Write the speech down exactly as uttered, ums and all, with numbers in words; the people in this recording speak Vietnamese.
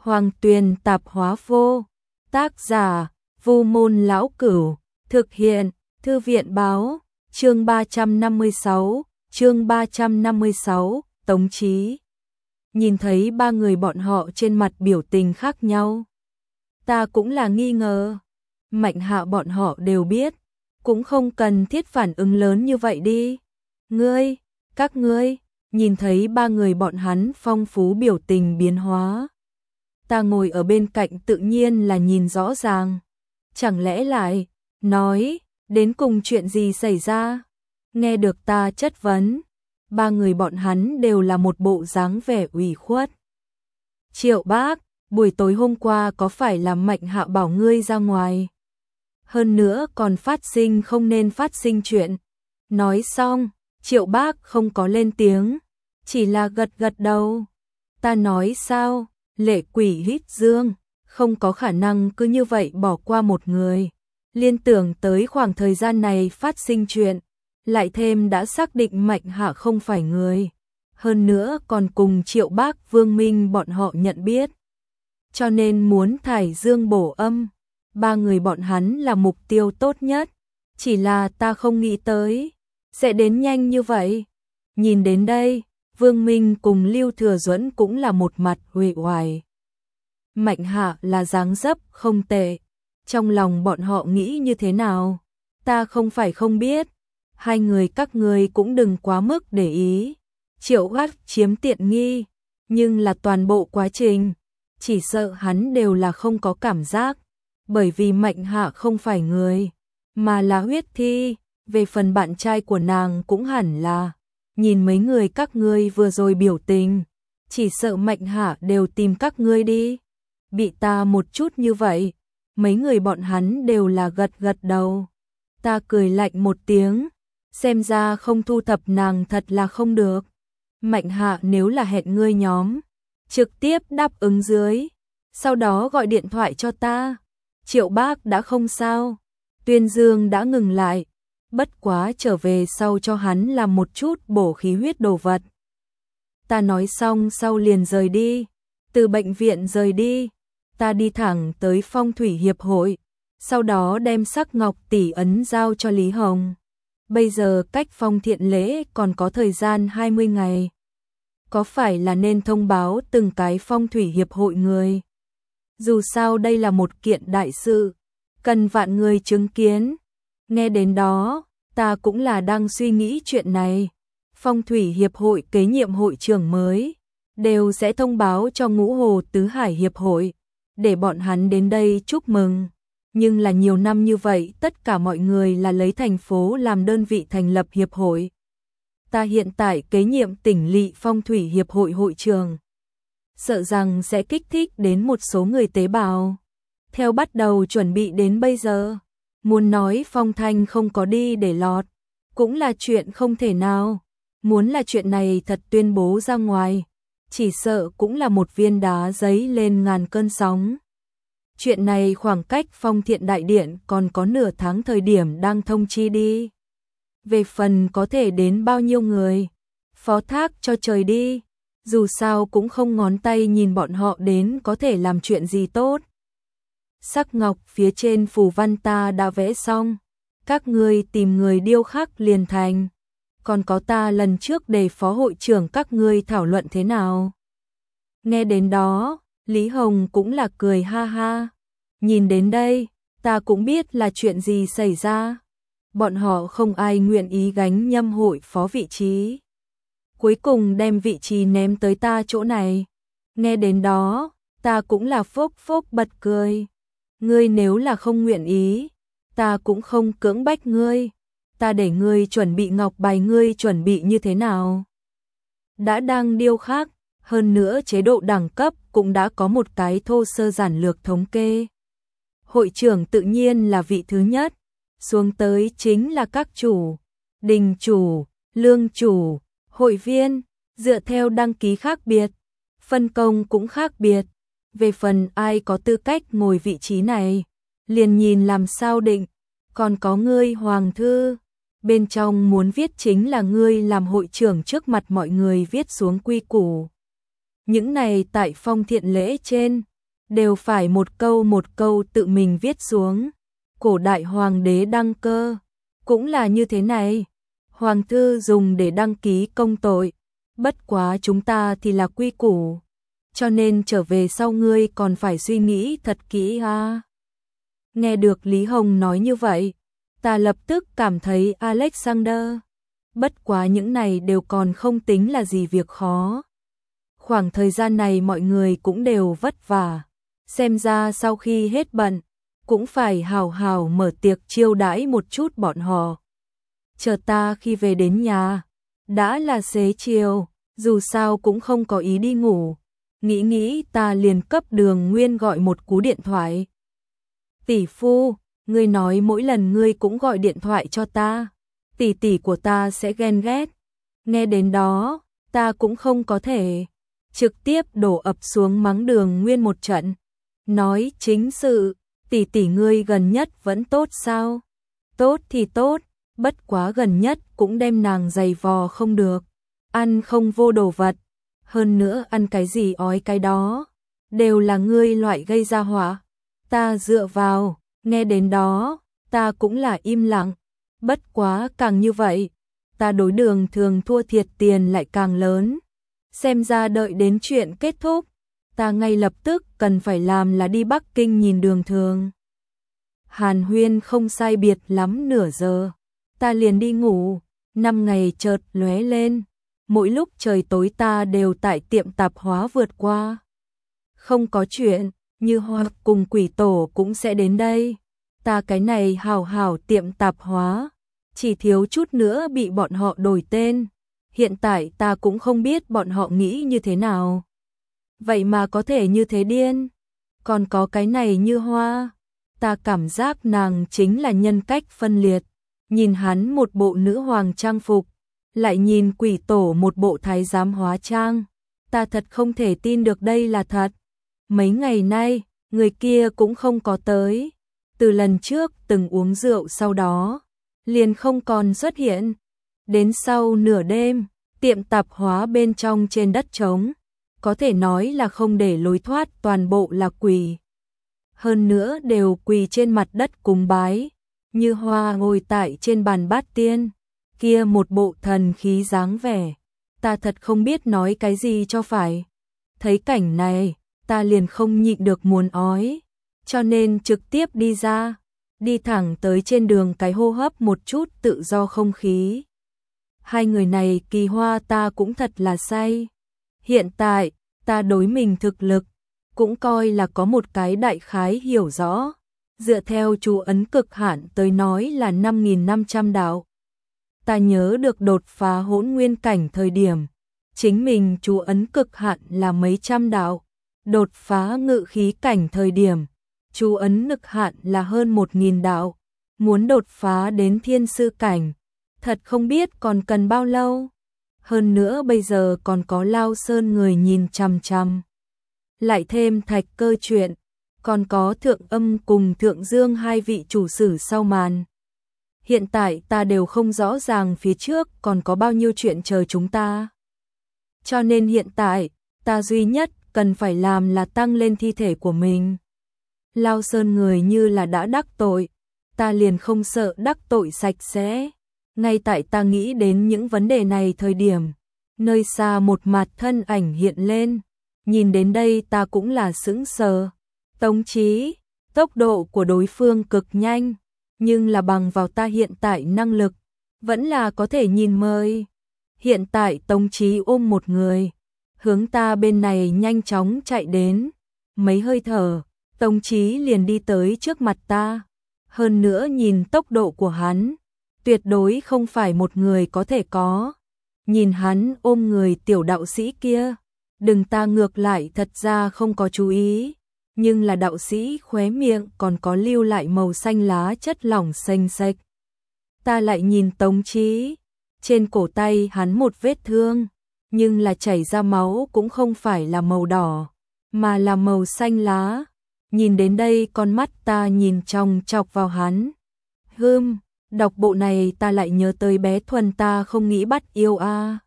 Hoàng Tuyền Tạp Hóa Vô, tác giả Vu Môn Lão Cửu, thực hiện Thư viện Báo, chương ba trăm năm mươi sáu, chương ba trăm năm mươi sáu, Tống Chí. Nhìn thấy ba người bọn họ trên mặt biểu tình khác nhau. Ta cũng là nghi ngờ, Mạnh Hạ bọn họ đều biết, cũng không cần thiết phản ứng lớn như vậy đi. Ngươi, các ngươi, nhìn thấy ba người bọn hắn phong phú biểu tình biến hóa. Ta ngồi ở bên cạnh tự nhiên là nhìn rõ ràng. Chẳng lẽ lại, nói, đến cùng chuyện gì xảy ra? Nghe được ta chất vấn, ba người bọn hắn đều là một bộ dáng vẻ ủy khuất. Triệu Bác, buổi tối hôm qua có phải là Mạnh Hạ bảo ngươi ra ngoài? Hơn nữa còn phát sinh không nên phát sinh chuyện. Nói xong, Triệu Bác không có lên tiếng, chỉ là gật gật đầu. Ta nói sao, Lệ Quỷ hít dương, không có khả năng cứ như vậy bỏ qua một người. Liên tưởng tới khoảng thời gian này phát sinh chuyện, lại thêm đã xác định Mạnh Hạ không phải người. Hơn nữa còn cùng Triệu Bác Vương Minh bọn họ nhận biết. Cho nên muốn thải dương bổ âm. Ba người bọn hắn là mục tiêu tốt nhất. Chỉ là ta không nghĩ tới sẽ đến nhanh như vậy. Nhìn đến đây, Vương Minh cùng Lưu Thừa Duẫn cũng là một mặt uể oải. Mạnh Hạ là dáng dấp không tệ. Trong lòng bọn họ nghĩ như thế nào? Ta không phải không biết. Hai người các ngươi cũng đừng quá mức để ý. Triệu Gắt chiếm tiện nghi, nhưng là toàn bộ quá trình, chỉ sợ hắn đều là không có cảm giác, bởi vì Mạnh Hạ không phải người, mà là huyết thi. Về phần bạn trai của nàng cũng hẳn là, nhìn mấy người các ngươi vừa rồi biểu tình, chỉ sợ Mạnh Hạ đều tìm các ngươi đi. Bị ta một chút như vậy, mấy người bọn hắn đều là gật gật đầu. Ta cười lạnh một tiếng, xem ra không thu thập nàng thật là không được. Mạnh Hạ nếu là hẹn ngươi nhóm, trực tiếp đáp ứng dưới, sau đó gọi điện thoại cho ta. Triệu Bác đã không sao, Tuyên Dương đã ngừng lại, bất quá trở về sau cho hắn làm một chút bổ khí huyết đồ vật. Ta nói xong sau liền rời đi, từ bệnh viện rời đi, ta đi thẳng tới Phong Thủy Hiệp hội, sau đó đem sắc ngọc tỷ ấn giao cho Lý Hồng. Bây giờ cách phong thiện lễ còn có thời gian hai mươi ngày. Có phải là nên thông báo từng cái Phong Thủy Hiệp hội người? Dù sao đây là một kiện đại sự, cần vạn người chứng kiến. Nghe đến đó, ta cũng là đang suy nghĩ chuyện này. Phong Thủy Hiệp hội kế nhiệm hội trưởng mới, đều sẽ thông báo cho Ngũ Hồ Tứ Hải Hiệp hội, để bọn hắn đến đây chúc mừng. Nhưng là nhiều năm như vậy tất cả mọi người là lấy thành phố làm đơn vị thành lập hiệp hội. Ta hiện tại kế nhiệm tỉnh lỵ Phong Thủy Hiệp hội hội trưởng, sợ rằng sẽ kích thích đến một số người tế bào. Theo bắt đầu chuẩn bị đến bây giờ, muốn nói phong thanh không có đi để lọt, cũng là chuyện không thể nào. Muốn là chuyện này thật tuyên bố ra ngoài, chỉ sợ cũng là một viên đá giấy lên ngàn cơn sóng. Chuyện này khoảng cách Phong Thiện Đại Điện còn có nửa tháng thời điểm đang thông chi đi. Về phần có thể đến bao nhiêu người, phó thác cho trời đi, dù sao cũng không ngón tay nhìn bọn họ đến có thể làm chuyện gì tốt. Sắc ngọc phía trên phù văn ta đã vẽ xong, các ngươi tìm người điêu khắc liền thành. Còn có ta lần trước để phó hội trưởng các ngươi thảo luận thế nào? Nghe đến đó, Lý Hồng cũng là cười ha ha. Nhìn đến đây, ta cũng biết là chuyện gì xảy ra. Bọn họ không ai nguyện ý gánh nhâm hội phó vị trí. Cuối cùng đem vị trí ném tới ta chỗ này. Nghe đến đó, ta cũng là phốc phốc bật cười. Ngươi nếu là không nguyện ý, ta cũng không cưỡng bách ngươi. Ta để ngươi chuẩn bị ngọc bài, ngươi chuẩn bị như thế nào? Đã đang điêu khắc, hơn nữa chế độ đẳng cấp cũng đã có một cái thô sơ giản lược thống kê. Hội trưởng tự nhiên là vị thứ nhất, xuống tới chính là các chủ, đình chủ, lương chủ, hội viên, dựa theo đăng ký khác biệt, phân công cũng khác biệt. Về phần ai có tư cách ngồi vị trí này, liền nhìn làm sao định. Còn có ngươi Hoàng Thư, bên trong muốn viết chính là ngươi làm hội trưởng trước mặt mọi người viết xuống quy củ. Những này tại phong thiện lễ trên, đều phải một câu một câu tự mình viết xuống. Cổ đại hoàng đế đăng cơ, cũng là như thế này. Hoàng thư dùng để đăng ký công tội, bất quá chúng ta thì là quy củ, cho nên trở về sau ngươi còn phải suy nghĩ thật kỹ ha. Nghe được Lý Hồng nói như vậy, ta lập tức cảm thấy Alexander, bất quá những này đều còn không tính là gì việc khó. Khoảng thời gian này mọi người cũng đều vất vả, xem ra sau khi hết bận, cũng phải hào hào mở tiệc chiêu đãi một chút bọn họ. Chờ ta khi về đến nhà, đã là xế chiều, dù sao cũng không có ý đi ngủ. Nghĩ nghĩ ta liền cấp Đường Nguyên gọi một cú điện thoại. Tỷ phu, ngươi nói mỗi lần ngươi cũng gọi điện thoại cho ta, tỷ tỷ của ta sẽ ghen ghét. Nghe đến đó, ta cũng không có thể trực tiếp đổ ập xuống mắng Đường Nguyên một trận. Nói chính sự, tỷ tỷ ngươi gần nhất vẫn tốt sao? Tốt thì tốt, bất quá gần nhất cũng đem nàng giày vò không được. Ăn không vô đồ vật, hơn nữa ăn cái gì ói cái đó, đều là ngươi loại gây ra họa. Ta dựa vào, nghe đến đó, ta cũng là im lặng. Bất quá càng như vậy, ta đối Đường Thường thua thiệt tiền lại càng lớn. Xem ra đợi đến chuyện kết thúc, ta ngay lập tức cần phải làm là đi Bắc Kinh nhìn Đường Thường. Hàn huyên không sai biệt lắm nửa giờ, ta liền đi ngủ. Năm ngày chợt lóe lên, mỗi lúc trời tối ta đều tại tiệm tạp hóa vượt qua. Không có chuyện, Như Hoa cùng Quỷ Tổ cũng sẽ đến đây. Ta cái này hào hào tiệm tạp hóa, chỉ thiếu chút nữa bị bọn họ đổi tên. Hiện tại ta cũng không biết bọn họ nghĩ như thế nào. Vậy mà có thể như thế điên. Còn có cái này Như Hoa, ta cảm giác nàng chính là nhân cách phân liệt. Nhìn hắn một bộ nữ hoàng trang phục, lại nhìn Quỷ Tổ một bộ thái giám hóa trang, ta thật không thể tin được đây là thật. Mấy ngày nay, người kia cũng không có tới. Từ lần trước từng uống rượu sau đó, liền không còn xuất hiện. Đến sau nửa đêm, tiệm tạp hóa bên trong trên đất trống, có thể nói là không để lối thoát, toàn bộ là quỳ. Hơn nữa đều quỳ trên mặt đất cúng bái. Như Hoa ngồi tại trên bàn bát tiên, kia một bộ thần khí dáng vẻ, ta thật không biết nói cái gì cho phải. Thấy cảnh này, ta liền không nhịn được muốn ói, cho nên trực tiếp đi ra, đi thẳng tới trên đường cái hô hấp một chút tự do không khí. Hai người này Kỳ Hoa ta cũng thật là say. Hiện tại, ta đối mình thực lực, cũng coi là có một cái đại khái hiểu rõ. Dựa theo chú ấn cực hạn tới nói là năm nghìn năm trăm đạo. Ta nhớ được đột phá hỗn nguyên cảnh thời điểm, chính mình chú ấn cực hạn là mấy trăm đạo. Đột phá ngự khí cảnh thời điểm, chú ấn cực hạn là hơn một nghìn đạo. Muốn đột phá đến thiên sư cảnh, thật không biết còn cần bao lâu. Hơn nữa bây giờ còn có Lao Sơn người nhìn chằm chằm. Lại thêm Thạch Cơ chuyện, còn có Thượng Âm cùng Thượng Dương hai vị chủ sử sau màn. Hiện tại ta đều không rõ ràng phía trước còn có bao nhiêu chuyện chờ chúng ta. Cho nên hiện tại, ta duy nhất cần phải làm là tăng lên thi thể của mình. Lao Sơn người như là đã đắc tội, ta liền không sợ đắc tội sạch sẽ. Ngay tại ta nghĩ đến những vấn đề này thời điểm, nơi xa một mặt thân ảnh hiện lên. Nhìn đến đây ta cũng là sững sờ. Tống Chí, tốc độ của đối phương cực nhanh, nhưng là bằng vào ta hiện tại năng lực, vẫn là có thể nhìn mời. Hiện tại Tống Chí ôm một người, hướng ta bên này nhanh chóng chạy đến. Mấy hơi thở, Tống Chí liền đi tới trước mặt ta. Hơn nữa nhìn tốc độ của hắn, tuyệt đối không phải một người có thể có. Nhìn hắn ôm người tiểu đạo sĩ kia, đừng ta ngược lại thật ra không có chú ý. Nhưng là đạo sĩ khóe miệng còn có lưu lại màu xanh lá chất lỏng xanh xệch. Ta lại nhìn Tống Chí, trên cổ tay hắn một vết thương, nhưng là chảy ra máu cũng không phải là màu đỏ, mà là màu xanh lá. Nhìn đến đây con mắt ta nhìn chòng chọc vào hắn. Hừm, đọc bộ này ta lại nhớ tới bé Thuần ta không nghĩ bắt yêu a.